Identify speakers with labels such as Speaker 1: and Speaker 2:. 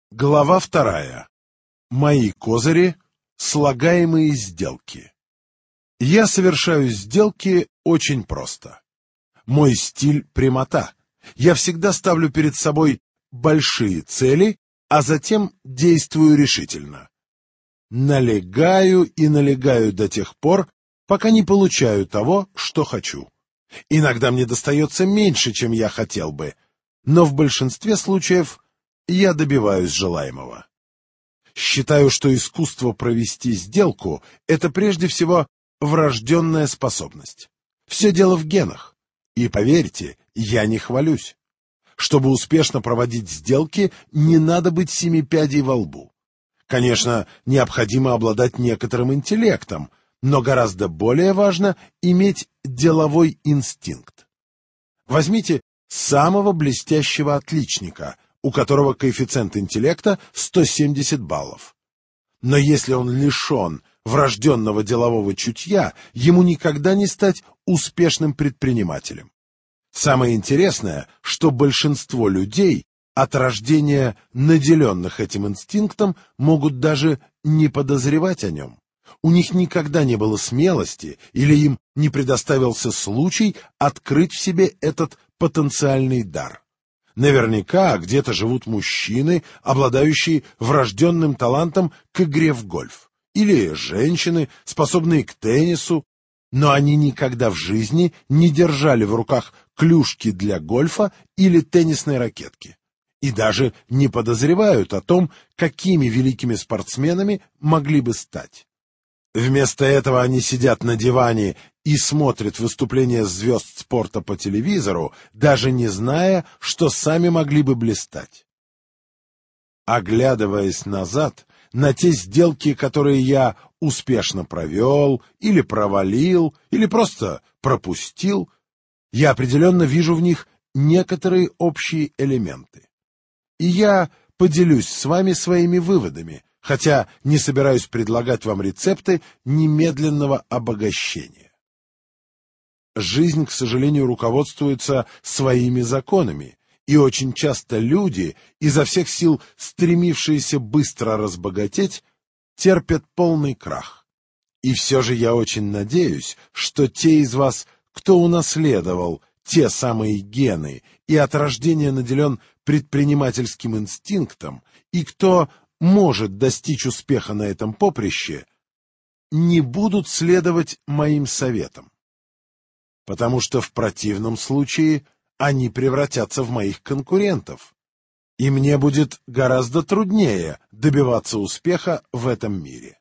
Speaker 1: Глава 2. Мои козыри, слагаемые сделки. Я совершаю сделки очень просто. Мой стиль — прямота. Я всегда ставлю перед собой большие цели, а затем действую решительно. Налегаю и налегаю до тех пор, пока не получаю того, что хочу. Иногда мне достается меньше, чем я хотел бы, но в большинстве случаев я добиваюсь желаемого. Считаю, что искусство провести сделку — это прежде всего врожденная способность. Все дело в генах. И поверьте, я не хвалюсь. Чтобы успешно проводить сделки, не надо быть семипядей во лбу. Конечно, необходимо обладать некоторым интеллектом, но гораздо более важно иметь деловой инстинкт. Возьмите самого блестящего отличника, у которого коэффициент интеллекта 170 баллов. Но если он лишен врожденного делового чутья, ему никогда не стать успешным предпринимателем. Самое интересное, что большинство людей, от рождения наделенных этим инстинктом, могут даже не подозревать о нем. У них никогда не было смелости или им не предоставился случай открыть в себе этот потенциальный дар. Наверняка где-то живут мужчины, обладающие врожденным талантом к игре в гольф, или женщины, способные к теннису, но они никогда в жизни не держали в руках клюшки для гольфа или теннисной ракетки, и даже не подозревают о том, какими великими спортсменами могли бы стать. Вместо этого они сидят на диване и смотрят выступления звезд спорта по телевизору, даже не зная, что сами могли бы блистать. Оглядываясь назад на те сделки, которые я успешно провел, или провалил, или просто пропустил, я определенно вижу в них некоторые общие элементы. И я поделюсь с вами своими выводами, хотя не собираюсь предлагать вам рецепты немедленного обогащения. Жизнь, к сожалению, руководствуется своими законами, и очень часто люди, изо всех сил стремившиеся быстро разбогатеть, терпят полный крах. И все же я очень надеюсь, что те из вас, кто унаследовал те самые гены и от рождения наделен предпринимательским инстинктом, и кто может достичь успеха на этом поприще, не будут следовать моим советам. Потому что в противном случае они превратятся в моих конкурентов, и мне будет гораздо труднее добиваться успеха в этом мире.